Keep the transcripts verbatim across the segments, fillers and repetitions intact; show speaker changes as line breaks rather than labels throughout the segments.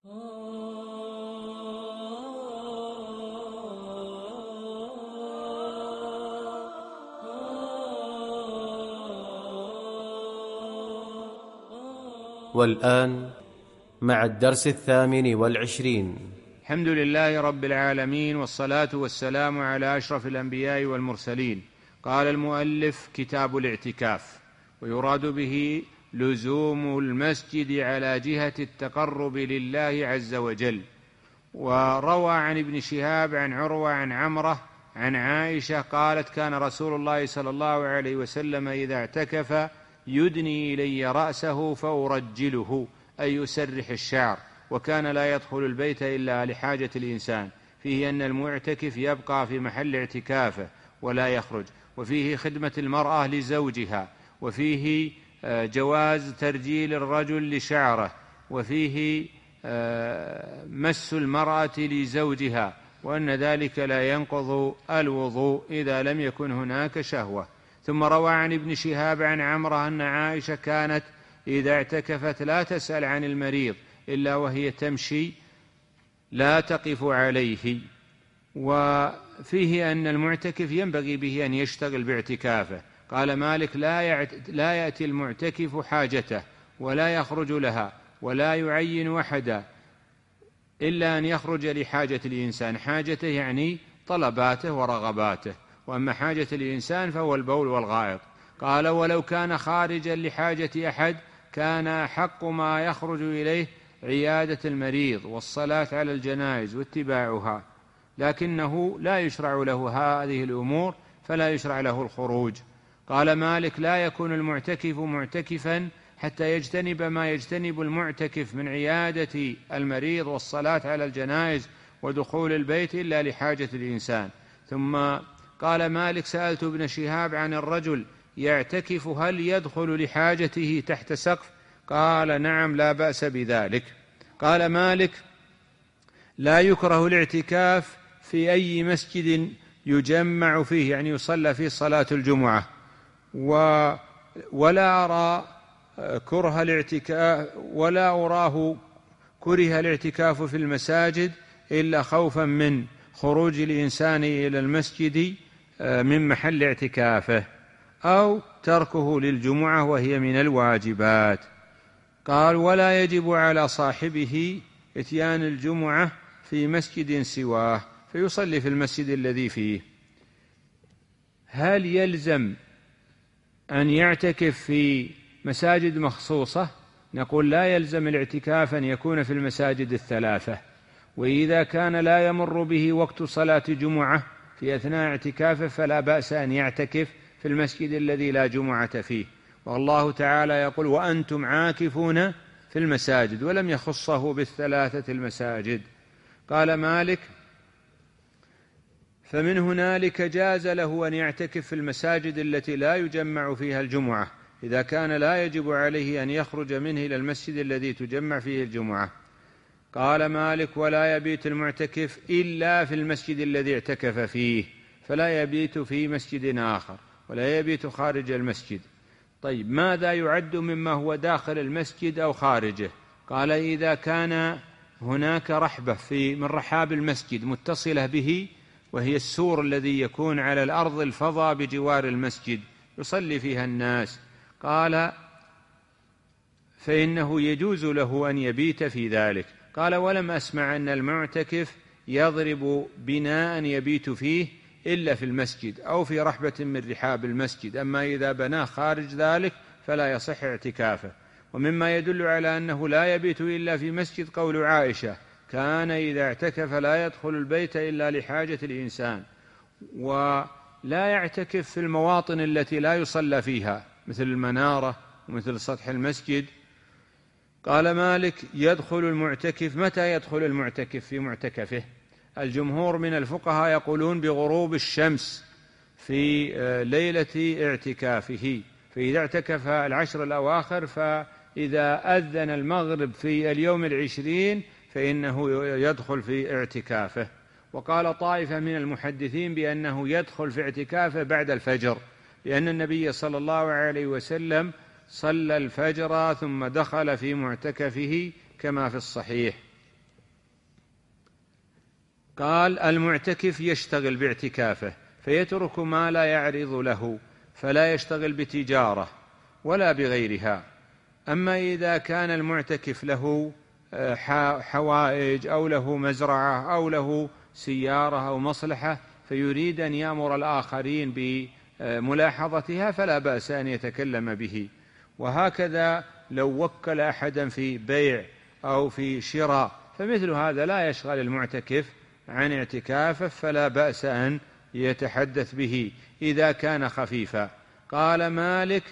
والآن مع الدرس الثامن والعشرين.
الحمد لله رب العالمين، والصلاة والسلام على أشرف الأنبياء والمرسلين. قال المؤلف: كتاب الاعتكاف، ويراد به لزوم المسجد على جهة التقرب لله عز وجل. وروى عن ابن شهاب عن عروة عن عمرة عن عائشة قالت: كان رسول الله صلى الله عليه وسلم إذا اعتكف يدني إلي رأسه فأرجله، أي يسرح الشعر، وكان لا يدخل البيت إلا لحاجة الإنسان. فيه أن المعتكف يبقى في محل اعتكافه ولا يخرج، وفيه خدمة المرأة لزوجها، وفيه جواز ترجيل الرجل لشعره، وفيه مس المرأة لزوجها، وأن ذلك لا ينقض الوضوء إذا لم يكن هناك شهوة. ثم روى عن ابن شهاب عن عمرة أن عائشة كانت إذا اعتكفت لا تسأل عن المريض إلا وهي تمشي لا تقف عليه. وفيه أن المعتكف ينبغي به أن يشتغل باعتكافه. قال مالك: لا يأتي المعتكف حاجته ولا يخرج لها ولا يعين وحدا إلا أن يخرج لحاجة الإنسان. حاجته يعني طلباته ورغباته، وأما حاجة الإنسان فهو البول والغائط. قال: ولو كان خارجا لحاجة أحد كان أحق ما يخرج إليه عيادة المريض والصلاة على الجنائز واتباعها، لكنه لا يشرع له هذه الأمور فلا يشرع له الخروج. قال مالك: لا يكون المعتكف معتكفا حتى يجتنب ما يجتنب المعتكف من عيادة المريض والصلاة على الجنائز ودخول البيت إلا لحاجة الإنسان. ثم قال مالك: سألت ابن شهاب عن الرجل يعتكف هل يدخل لحاجته تحت سقف؟ قال: نعم، لا بأس بذلك. قال مالك: لا يكره الاعتكاف في أي مسجد يجمع فيه، يعني يصلى فيه صلاة الجمعة، و ولا أرى كره الاعتكاف ولا أراه كره الاعتكاف في المساجد إلا خوفا من خروج الإنسان إلى المسجد من محل اعتكافه أو تركه للجمعة وهي من الواجبات. قال: ولا يجب على صاحبه إتيان الجمعة في مسجد سواه فيصلي في المسجد الذي فيه. هل يلزم أن يعتكف في مساجد مخصوصة؟ نقول: لا يلزم الاعتكاف أن يكون في المساجد الثلاثة، وإذا كان لا يمر به وقت صلاة جمعة في أثناء اعتكافه فلا بأس أن يعتكف في المسجد الذي لا جمعة فيه. والله تعالى يقول: وأنتم عاكفون في المساجد، ولم يخصه بالثلاثة المساجد. قال مالك: فمن هنالك جاز له أن يعتكف في المساجد التي لا يجمع فيها الجمعة إذا كان لا يجب عليه أن يخرج منه إلى المسجد الذي تجمع فيه الجمعة. قال مالك: ولا يبيت المعتكف إلا في المسجد الذي اعتكف فيه، فلا يبيت في مسجد آخر ولا يبيت خارج المسجد. طيب، ماذا يعد مما هو داخل المسجد أو خارجه؟ قال: إذا كان هناك رحبة في من رحاب المسجد متصلة به، وهي السور الذي يكون على الأرض الفضاء بجوار المسجد يصلي فيها الناس، قال: فإنه يجوز له أن يبيت في ذلك. قال: ولم أسمع أن المعتكف يضرب بناء يبيت فيه إلا في المسجد أو في رحبة من رحاب المسجد، أما إذا بناه خارج ذلك فلا يصح اعتكافه. ومما يدل على أنه لا يبيت إلا في مسجد قول عائشة: كان إذا اعتكف لا يدخل البيت إلا لحاجة الإنسان. ولا يعتكف في المواطن التي لا يصلى فيها مثل المنارة ومثل سطح المسجد. قال مالك: يدخل المعتكف. متى يدخل المعتكف في معتكفه؟ الجمهور من الفقهاء يقولون بغروب الشمس في ليلة اعتكافه، فإذا اعتكف العشر الأواخر فإذا أذن المغرب في اليوم العشرين فإنه يدخل في اعتكافه. وقال طائفة من المحدثين بأنه يدخل في اعتكافه بعد الفجر، لأن النبي صلى الله عليه وسلم صلى الفجر ثم دخل في معتكفه كما في الصحيح. قال المعتكف يشتغل باعتكافه فيترك ما لا يعرض له، فلا يشتغل بتجارة ولا بغيرها. أما إذا كان المعتكف له حوائج أو له مزرعة أو له سيارة أو مصلحة فيريد أن يأمر الآخرين بملاحظتها فلا بأس أن يتكلم به. وهكذا لو وكل أحدا في بيع أو في شراء فمثل هذا لا يشغل المعتكف عن اعتكافه، فلا بأس أن يتحدث به إذا كان خفيفا. قال مالك: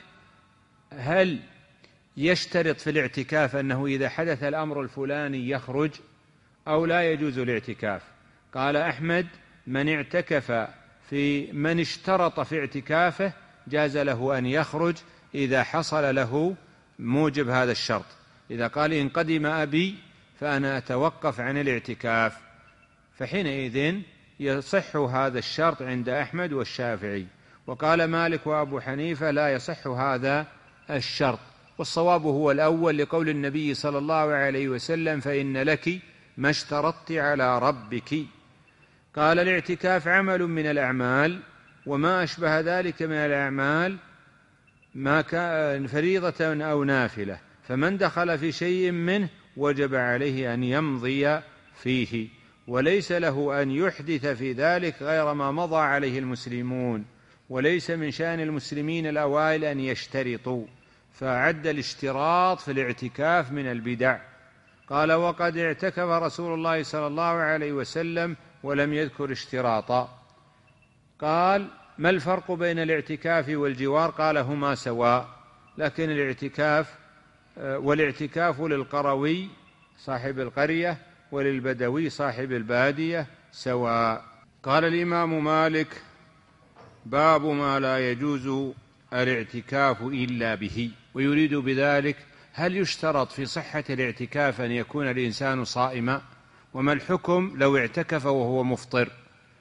هل يشترط في الاعتكاف أنه إذا حدث الأمر الفلاني يخرج أو لا يجوز الاعتكاف؟ قال أحمد: من اعتكف في من اشترط في اعتكافه جاز له أن يخرج إذا حصل له موجب هذا الشرط. إذا قال إن قدم أبي فأنا أتوقف عن الاعتكاف، فحينئذ يصح هذا الشرط عند أحمد والشافعي. وقال مالك وأبو حنيفة: لا يصح هذا الشرط، والصواب هو الأول لقول النبي صلى الله عليه وسلم: فإن لك ما اشترطت على ربك. قال الاعتكاف عمل من الأعمال، وما أشبه ذلك من الأعمال ما كان فريضة أو نافلة، فمن دخل في شيء منه وجب عليه أن يمضي فيه، وليس له أن يحدث في ذلك غير ما مضى عليه المسلمون، وليس من شأن المسلمين الأوائل أن يشترطوا، فعد الاشتراط في الاعتكاف من البدع. قال: وقد اعتكف رسول الله صلى الله عليه وسلم ولم يذكر اشتراطا. قال: ما الفرق بين الاعتكاف والجوار؟ قال: هما سواء، لكن الاعتكاف والاعتكاف للقروي صاحب القرية وللبدوي صاحب البادية سواء. قال الإمام مالك: باب ما لا يجوز الاعتكاف إلا به. ويريد بذلك: هل يشترط في صحة الاعتكاف أن يكون الإنسان صائما؟ وما الحكم لو اعتكف وهو مفطر؟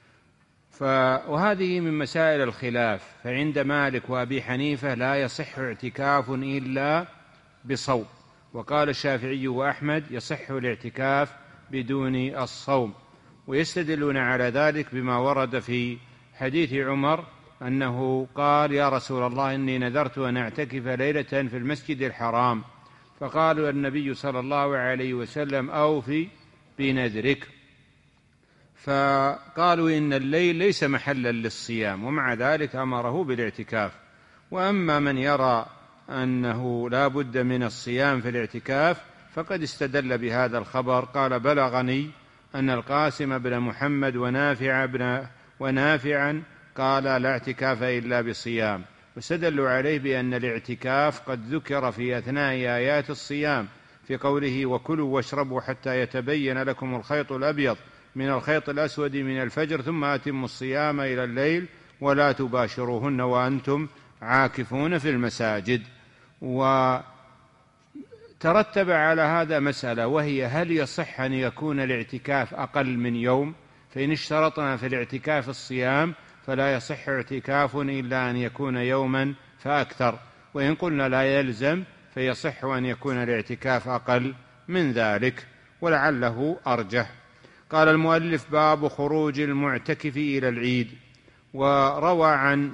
وهذه من مسائل الخلاف، فعند مالك وأبي حنيفة لا يصح اعتكاف إلا بصوم، وقال الشافعي وأحمد: يصح الاعتكاف بدون الصوم. ويستدلون على ذلك بما ورد في حديث عمر أنه قال: يا رسول الله إني نذرت أن أعتكف ليلة في المسجد الحرام، فقال النبي صلى الله عليه وسلم: أوفي بنذرك. فقالوا إن الليل ليس محلا للصيام، ومع ذلك أمره بالاعتكاف. وأما من يرى أنه لا بد من الصيام في الاعتكاف فقد استدل بهذا الخبر. قال: بلغني أن القاسم بن محمد ونافع بن ونافعا قال: لا اعتكاف إلا بصيام. واستدلوا عليه بأن الاعتكاف قد ذكر في أثناء آيات الصيام في قوله: وكلوا واشربوا حتى يتبين لكم الخيط الأبيض من الخيط الأسود من الفجر ثم أتموا الصيام إلى الليل ولا تباشروهن وأنتم عاكفون في المساجد. وترتب على هذا مسألة، وهي: هل يصح أن يكون الاعتكاف أقل من يوم؟ فإن اشترطنا في الاعتكاف الصيام فلا يصح اعتكاف إلا أن يكون يوما فأكثر، وإن قلنا لا يلزم فيصح أن يكون الاعتكاف أقل من ذلك، ولعله أرجح. قال المؤلف: باب خروج المعتكف إلى العيد. وروى عن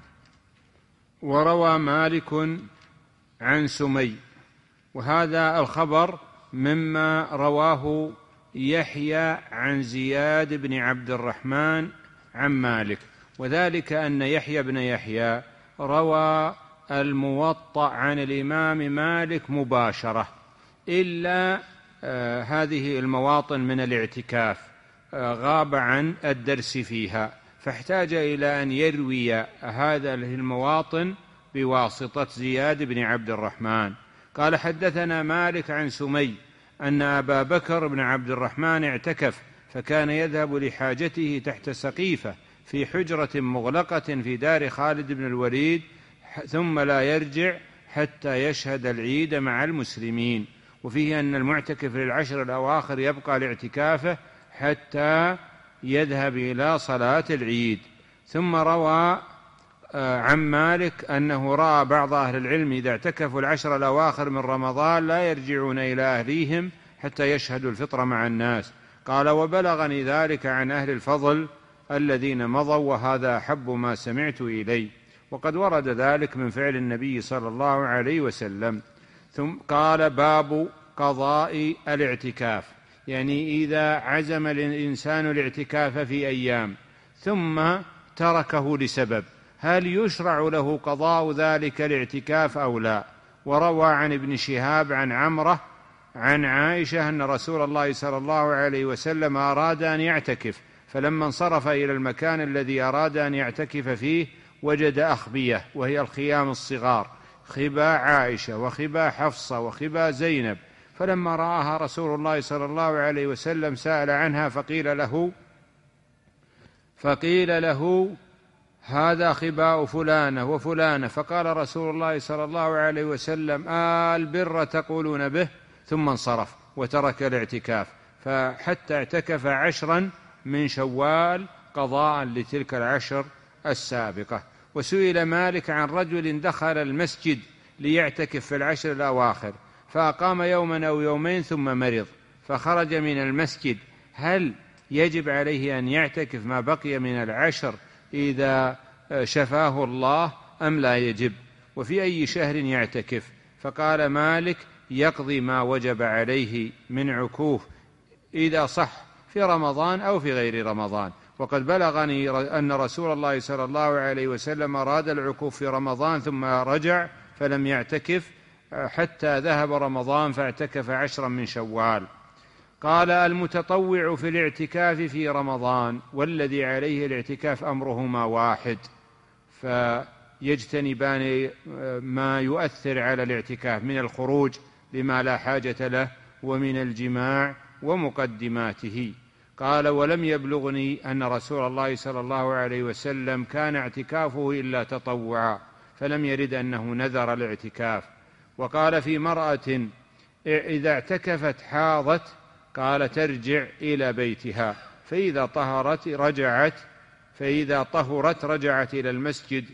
وروى مالك عن سمي، وهذا الخبر مما رواه يحيى عن زياد بن عبد الرحمن عن مالك، وذلك أن يحيى بن يحيى روى الموطأ عن الإمام مالك مباشرة، إلا آه هذه المواطن من الاعتكاف آه غاب عن الدرس فيها، فاحتاج إلى أن يروي هذا المواطن بواسطة زياد بن عبد الرحمن. قال: حدثنا مالك عن سمي أن أبا بكر بن عبد الرحمن اعتكف، فكان يذهب لحاجته تحت سقيفة في حجرة مغلقة في دار خالد بن الوليد، ثم لا يرجع حتى يشهد العيد مع المسلمين. وفيه أن المعتكف للعشر الأواخر يبقى لاعتكافه حتى يذهب إلى صلاة العيد. ثم روى عن مالك أنه رأى بعض أهل العلم إذا اعتكفوا العشر الأواخر من رمضان لا يرجعون إلى أهليهم حتى يشهدوا الفطر مع الناس. قال: وبلغني ذلك عن أهل الفضل الذين مضوا، وهذا أحب ما سمعت إلي. وقد ورد ذلك من فعل النبي صلى الله عليه وسلم. ثم قال: باب قضاء الاعتكاف، يعني إذا عزم الإنسان الاعتكاف في أيام ثم تركه لسبب، هل يشرع له قضاء ذلك الاعتكاف أو لا؟ وروى عن ابن شهاب عن عمرة عن عائشة أن رسول الله صلى الله عليه وسلم أراد أن يعتكف، فلما انصرف إلى المكان الذي أراد أن يعتكف فيه وجد أخبية، وهي الخيام الصغار، خبا عائشة وخبا حفصة وخبا زينب، فلما رآها رسول الله صلى الله عليه وسلم سأل عنها، فقيل له فقيل له هذا خباء فلانة وفلانة، فقال رسول الله صلى الله عليه وسلم: آه البر تقولون به، ثم انصرف وترك الاعتكاف، فحتى اعتكف عشرا من شوال قضاء لتلك العشر السابقة. وسئل مالك عن رجل دخل المسجد ليعتكف في العشر الأواخر، فأقام يوما أو يومين ثم مرض فخرج من المسجد، هل يجب عليه أن يعتكف ما بقي من العشر إذا شفاه الله أم لا يجب؟ وفي أي شهر يعتكف؟ فقال مالك: يقضي ما وجب عليه من عكوف إذا صح في رمضان أو في غير رمضان. وقد بلغني أن رسول الله صلى الله عليه وسلم أراد العكوف في رمضان ثم رجع فلم يعتكف حتى ذهب رمضان فاعتكف عشرا من شوال. قال: المتطوع في الاعتكاف في رمضان والذي عليه الاعتكاف أمرهما واحد، فيجتنبان ما يؤثر على الاعتكاف من الخروج لما لا حاجة له ومن الجماع ومقدماته. قال: ولم يبلغني أن رسول الله صلى الله عليه وسلم كان اعتكافه إلا تطوعا، فلم يرد أنه نذر الاعتكاف. وقال: في مرأة إذا اعتكفت حاضت، قال: ترجع إلى بيتها، فإذا طهرت رجعت فإذا طهرت رجعت إلى المسجد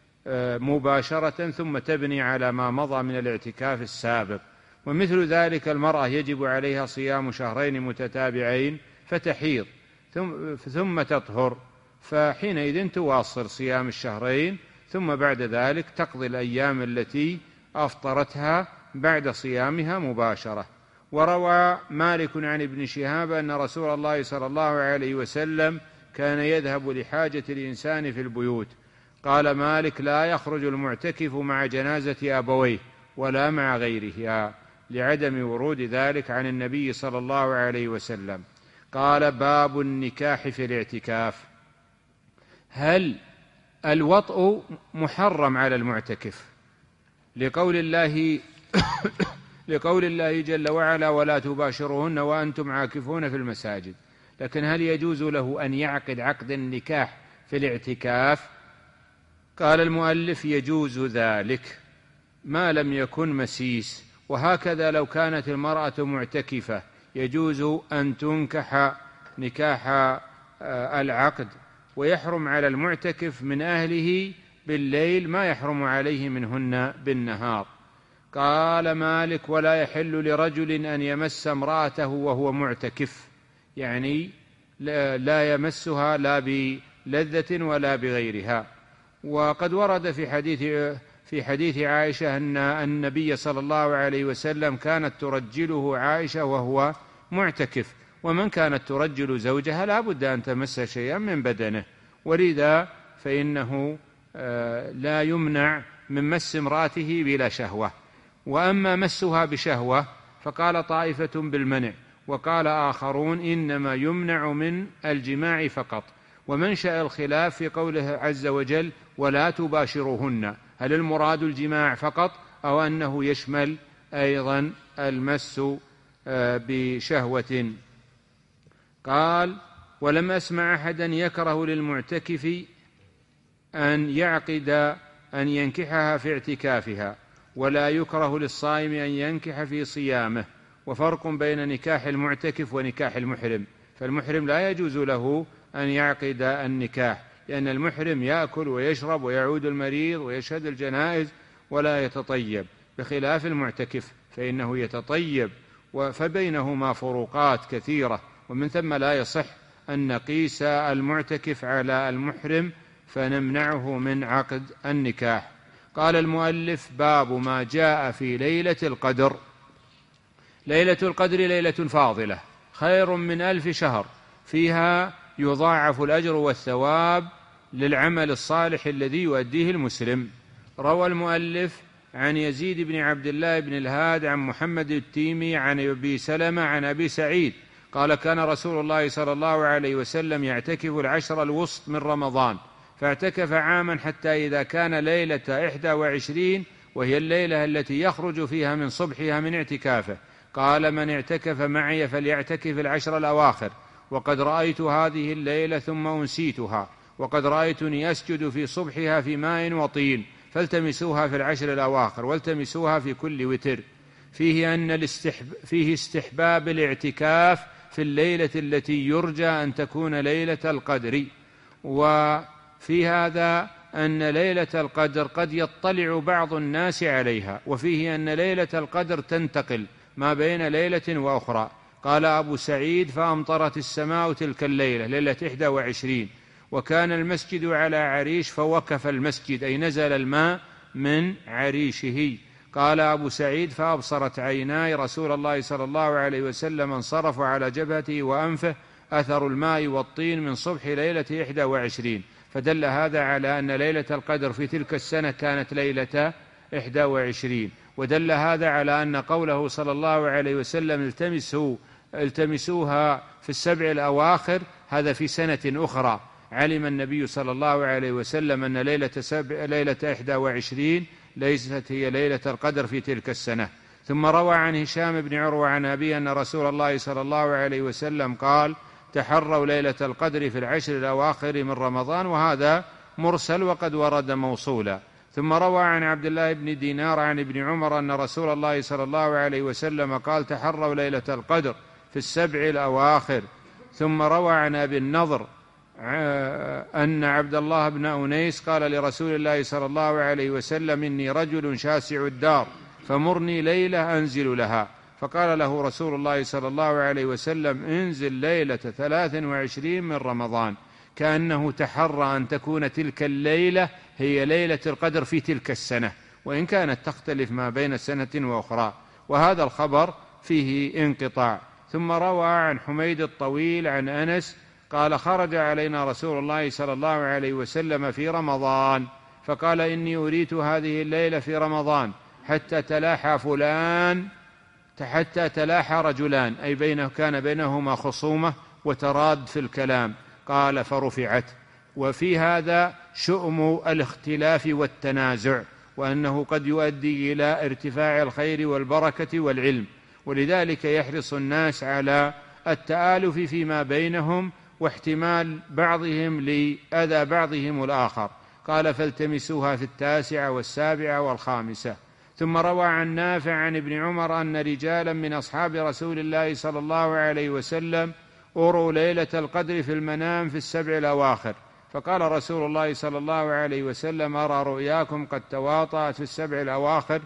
مباشرة، ثم تبني على ما مضى من الاعتكاف السابق. ومثل ذلك المرأة يجب عليها صيام شهرين متتابعين فتحيض ثم تطهر، فحينئذ تواصل صيام الشهرين، ثم بعد ذلك تقضي الأيام التي أفطرتها بعد صيامها مباشرة. وروى مالك عن ابن شهاب أن رسول الله صلى الله عليه وسلم كان يذهب لحاجة الإنسان في البيوت. قال مالك: لا يخرج المعتكف مع جنازة أبويه ولا مع غيرها، لعدم ورود ذلك عن النبي صلى الله عليه وسلم. قال: باب النكاح في الاعتكاف. هل الوطء محرم على المعتكف لقول الله لقول الله جل وعلا: ولا تباشرهن وأنتم عاكفون في المساجد، لكن هل يجوز له أن يعقد عقد النكاح في الاعتكاف؟ قال المؤلف: يجوز ذلك ما لم يكن مسيس. وهكذا لو كانت المرأة معتكفة يجوز أن تنكح نكاح العقد، ويحرم على المعتكف من أهله بالليل ما يحرم عليه منهن بالنهار. قال مالك: ولا يحل لرجل أن يمس امرأته وهو معتكف، يعني لا يمسها لا بلذة ولا بغيرها. وقد ورد في حديث في حديث عائشة أن النبي صلى الله عليه وسلم كانت ترجله عائشة وهو معتكف، ومن كانت ترجل زوجها لا بد أن تمس شيئا من بدنه، ولذا فإنه لا يمنع من مس امرأته بلا شهوة. وأما مسها بشهوة فقال طائفة بالمنع، وقال آخرون إنما يمنع من الجماع فقط. ومنشأ الخلاف في قوله عز وجل: ولا تباشروهن، هل المراد الجماع فقط أو أنه يشمل أيضا المس بشهوة؟ قال: ولم أسمع أحدا يكره للمعتكف أن يعقد أن ينكحها في اعتكافها، ولا يكره للصائم أن ينكح في صيامه. وفرق بين نكاح المعتكف ونكاح المحرم، فالمحرم لا يجوز له أن يعقد النكاح، لأن المحرم يأكل ويشرب ويعود المريض ويشهد الجنائز ولا يتطيب، بخلاف المعتكف فإنه يتطيب. فبينهما فروقات كثيرة، ومن ثم لا يصح أن نقيس المعتكف على المحرم فنمنعه من عقد النكاح. قال المؤلف: باب ما جاء في ليلة القدر. ليلة القدر ليلة فاضلة خير من ألف شهر، فيها يضاعف الأجر والثواب للعمل الصالح الذي يؤديه المسلم. روى المؤلف عن يزيد بن عبد الله بن الهاد عن محمد التيمي عن أبي سلمة عن أبي سعيد قال: كان رسول الله صلى الله عليه وسلم يعتكف العشر الوسط من رمضان، فاعتكف عاما حتى إذا كان ليلة إحدى وعشرين، وهي الليلة التي يخرج فيها من صبحها من اعتكافه، قال: من اعتكف معي فليعتكف العشر الأواخر، وقد رأيت هذه الليلة ثم أنسيتها، وقد رأيتني أسجد في صبحها في ماء وطين، فالتمسوها في العشر الأواخر والتمسوها في كل وتر. فيه أن الاستحب... فيه استحباب الاعتكاف في الليلة التي يرجى أن تكون ليلة القدر. وفي هذا أن ليلة القدر قد يطلع بعض الناس عليها، وفيه أن ليلة القدر تنتقل ما بين ليلة وأخرى. قال أبو سعيد: فأمطرت السماء تلك الليلة ليلة إحدى وعشرين، وكان المسجد على عريش فوقف المسجد، أي نزل الماء من عريشه. قال أبو سعيد: فأبصرت عيناي رسول الله صلى الله عليه وسلم انصرف على جبهته وأنفه أثر الماء والطين من صبح ليلة إحدى وعشرين، فدل هذا على أن ليلة القدر في تلك السنة كانت ليلة إحدى وعشرين. ودل هذا على أن قوله صلى الله عليه وسلم التمسوا التمسوها في السبع الأواخر هذا في سنة أخرى. علم النبي صلى الله عليه وسلم أن ليلة, سبع ليلة إحدى وعشرين ليست هي ليلة القدر في تلك السنة. ثم روى عن هشام بن عروة عن أبيه أن رسول الله صلى الله عليه وسلم قال: تحروا ليلة القدر في العشر الأواخر من رمضان، وهذا مرسل وقد ورد موصولا. ثم روى عن عبد الله بن دينار عن ابن عمر أن رسول الله صلى الله عليه وسلم قال: تحروا ليلة القدر في السبع الأواخر. ثم روى عن أبي النضر أن عبد الله بن أنيس قال لرسول الله صلى الله عليه وسلم: إني رجل شاسع الدار، فمرني ليلة أنزل لها. فقال له رسول الله صلى الله عليه وسلم: انزل ليلة ثلاث وعشرين من رمضان، كأنه تحرى أن تكون تلك الليلة هي ليلة القدر في تلك السنة، وإن كانت تختلف ما بين سنة وأخرى. وهذا الخبر فيه انقطاع. ثم روى عن حميد الطويل عن أنس قال: خرج علينا رسول الله صلى الله عليه وسلم في رمضان، فقال: إني أريت هذه الليلة في رمضان حتى تلاحى فلان حتى تلاحى رجلان، أي بينه كان بينهما خصومة وتراد في الكلام. قال: فرفعت. وفي هذا شؤم الاختلاف والتنازع، وأنه قد يؤدي إلى ارتفاع الخير والبركة والعلم، ولذلك يحرص الناس على التآلف فيما بينهم واحتمال بعضهم لأذى بعضهم الآخر. قال: فالتمسوها في التاسعة والسابعة والخامسة. ثم روى عن نافع عن ابن عمر أن رجالا من أصحاب رسول الله صلى الله عليه وسلم أروا ليلة القدر في المنام في السبع الأواخر، فقال رسول الله صلى الله عليه وسلم: أرى رؤياكم قد تواطأت في السبع الأواخر،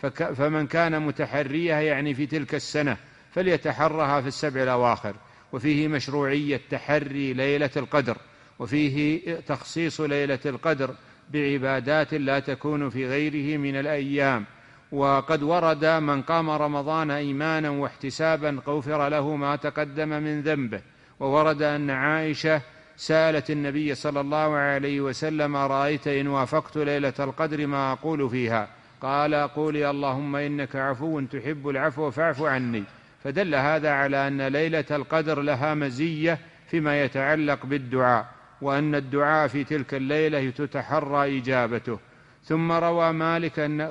فمن كان متحريها يعني في تلك السنة فليتحرها في السبع الأواخر. وفيه مشروعية تحري ليلة القدر، وفيه تخصيص ليلة القدر بعبادات لا تكون في غيره من الأيام. وقد ورد: من قام رمضان إيمانا واحتسابا غفر له ما تقدم من ذنبه. وورد أن عائشة سألت النبي صلى الله عليه وسلم: رأيت إن وافقت ليلة القدر ما أقول فيها؟ قال: قولي اللهم إنك عفو تحب العفو فاعف عني. فدل هذا على أن ليلة القدر لها مزية فيما يتعلق بالدعاء، وأن الدعاء في تلك الليلة تتحرى إجابته. ثم روى مالك أن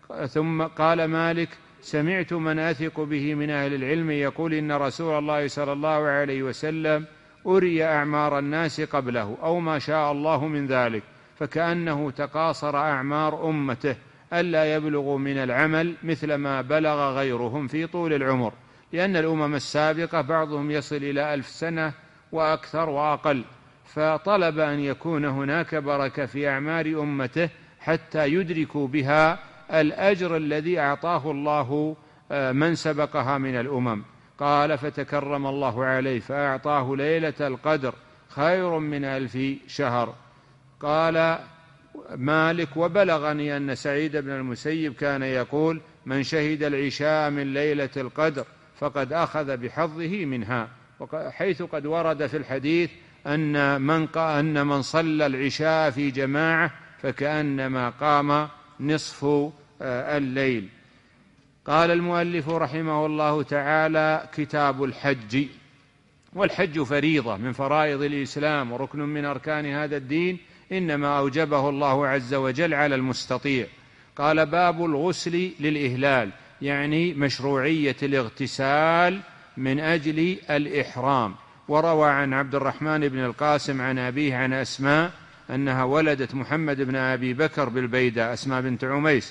ثم قال مالك: سمعت من أثق به من أهل العلم يقول إن رسول الله صلى الله عليه وسلم أري أعمار الناس قبله أو ما شاء الله من ذلك، فكأنه تقاصر أعمار أمته ألا يبلغوا من العمل مثل ما بلغ غيرهم في طول العمر، لأن الأمم السابقة بعضهم يصل إلى ألف سنة وأكثر وأقل، فطلب أن يكون هناك بركة في أعمار أمته حتى يدركوا بها الأجر الذي أعطاه الله من سبقها من الأمم. قال فتكرم الله عليه فأعطاه ليلة القدر خير من ألف شهر. قال مالك وبلغني أن سعيد بن المسيب كان يقول من شهد العشاء من ليلة القدر فقد أخذ بحظه منها، حيث قد ورد في الحديث أن من, أن من صلى العشاء في جماعة فكأنما قام نصف الليل. قال المؤلف رحمه الله تعالى كتاب الحج. والحج فريضة من فرائض الإسلام وركن من أركان هذا الدين، إنما أوجبه الله عز وجل على المستطيع. قال باب الغسل للإهلال، يعني مشروعية الاغتسال من أجل الإحرام. وروى عن عبد الرحمن بن القاسم عن أبيه عن أسماء أنها ولدت محمد بن أبي بكر بالبيداء، أسماء بنت عميس،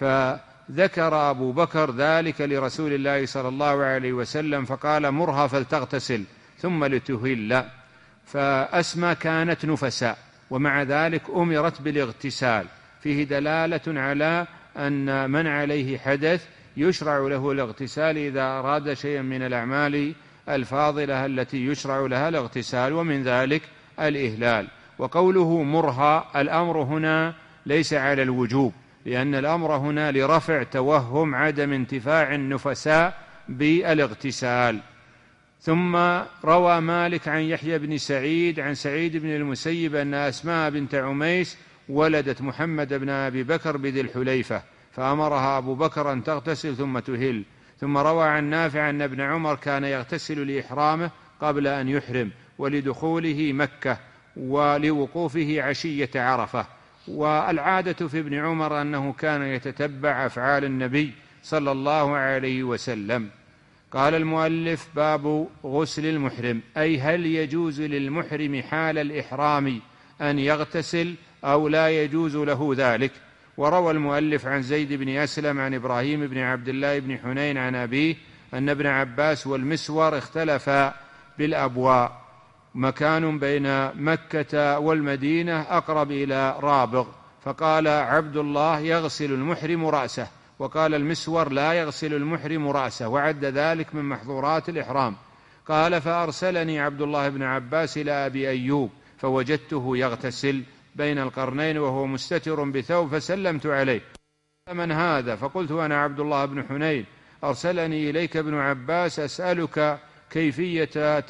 فذكر أبو بكر ذلك لرسول الله صلى الله عليه وسلم فقال مرها فلتغتسل ثم لتهل. فأسماء كانت نفساء ومع ذلك أمرت بالاغتسال، فيه دلالة على أن من عليه حدث يشرع له الاغتسال إذا أراد شيئا من الأعمال الفاضلة التي يشرع لها الاغتسال، ومن ذلك الإهلال. وقوله مرها، الأمر هنا ليس على الوجوب، لأن الأمر هنا لرفع توهم عدم انتفاع النفساء بالاغتسال. ثم روى مالك عن يحيى بن سعيد عن سعيد بن المسيب أن أسماء بنت عميس ولدت محمد بن أبي بكر بذي الحليفة، فأمرها أبو بكر أن تغتسل ثم تهل. ثم روى عن نافع أن ابن عمر كان يغتسل لإحرامه قبل أن يحرم ولدخوله مكة ولوقوفه عشية عرفة. والعادة في ابن عمر أنه كان يتتبع أفعال النبي صلى الله عليه وسلم. قال المؤلف باب غسل المحرم، أي هل يجوز للمحرم حال الإحرام أن يغتسل أو لا يجوز له ذلك. وروى المؤلف عن زيد بن أسلم عن إبراهيم بن عبد الله بن حنين عن أبيه أن ابن عباس والمسور اختلفا بالأبواء، مكان بين مكة والمدينة أقرب إلى رابغ، فقال عبد الله يغسل المحرم رأسه، وقال المسور لا يغسل المحرم رأسه، وعد ذلك من محظورات الإحرام. قال فأرسلني عبد الله بن عباس إلى أبي أيوب فوجدته يغتسل بين القرنين وهو مستتر بثوب، فسلمت عليه من هذا؟ فقلت أنا عبد الله بن حنين، أرسلني إليك ابن عباس أسألك كيفية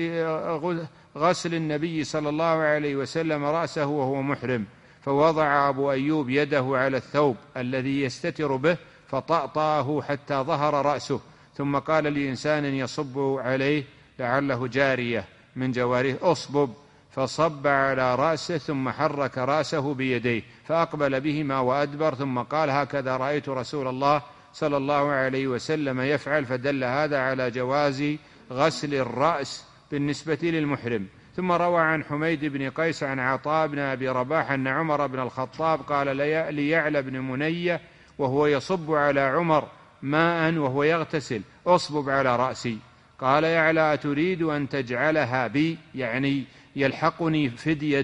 غسل النبي صلى الله عليه وسلم رأسه وهو محرم. فوضع أبو أيوب يده على الثوب الذي يستتر به فطأطاه حتى ظهر رأسه، ثم قال لإنسان يصب عليه لعله جارية من جواريه أصبب، فصب على رأسه ثم حرك رأسه بيديه فأقبل بهما وأدبر، ثم قال هكذا رأيت رسول الله صلى الله عليه وسلم يفعل، فدل هذا على جواز غسل الرأس بالنسبة للمحرم. ثم روى عن حميد بن قيس عن عطاء بن أبي رباح أن عمر بن الخطاب قال ليعلى بن منية وهو يصب على عمر ماء وهو يغتسل أصبب على رأسي. قال يعلى أتريد أن تجعلها بي، يعني يلحقني فدية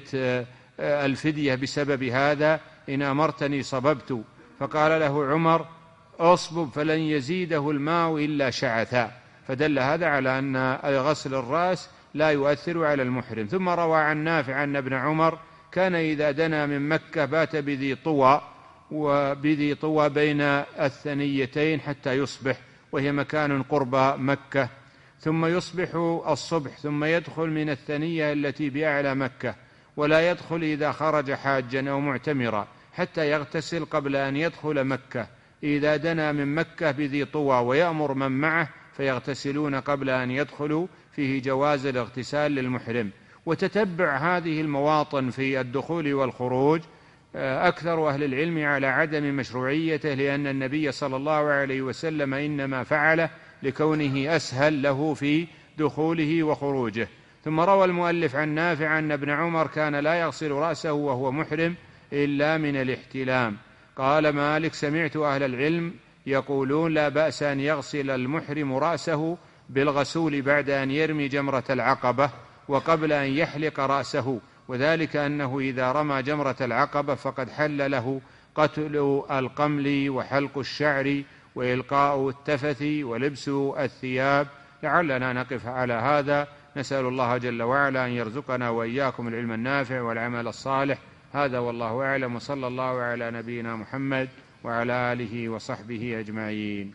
الفدية بسبب هذا، إن أمرتني صببت. فقال له عمر أصبب فلن يزيده الماء إلا شعثا، فدل هذا على أن غسل الرأس لا يؤثر على المحرم. ثم روى عن نافع أن ابن عمر كان إذا دنا من مكة بات بذي طوى وبذي طوى بين الثنيتين حتى يصبح، وهي مكان قرب مكة، ثم يصبح الصبح ثم يدخل من الثنية التي بأعلى مكة، ولا يدخل إذا خرج حاجا أو معتمرا حتى يغتسل قبل أن يدخل مكة إذا دنا من مكة بذي طوى، ويأمر من معه فيغتسلون قبل أن يدخلوا، فيه جواز الاغتسال للمحرم. وتتبع هذه المواطن في الدخول والخروج أكثر أهل العلم على عدم مشروعيته، لأن النبي صلى الله عليه وسلم إنما فعله لكونه أسهل له في دخوله وخروجه. ثم روى المؤلف عن نافع أن ابن عمر كان لا يغسل رأسه وهو محرم إلا من الاحتلام. قال مالك سمعت أهل العلم يقولون لا بأس أن يغسل المحرم رأسه بالغسول بعد أن يرمي جمرة العقبة وقبل أن يحلق رأسه، وذلك أنه إذا رمى جمرة العقبة فقد حل له قتل القمل وحلق الشعر وإلقاء التفث ولبس الثياب لعلنا نقف على هذا. نسأل الله جل وعلا أن يرزقنا وإياكم العلم النافع والعمل الصالح. هذا والله أعلم، وصلى الله على نبينا محمد وعلى آله وصحبه أجمعين.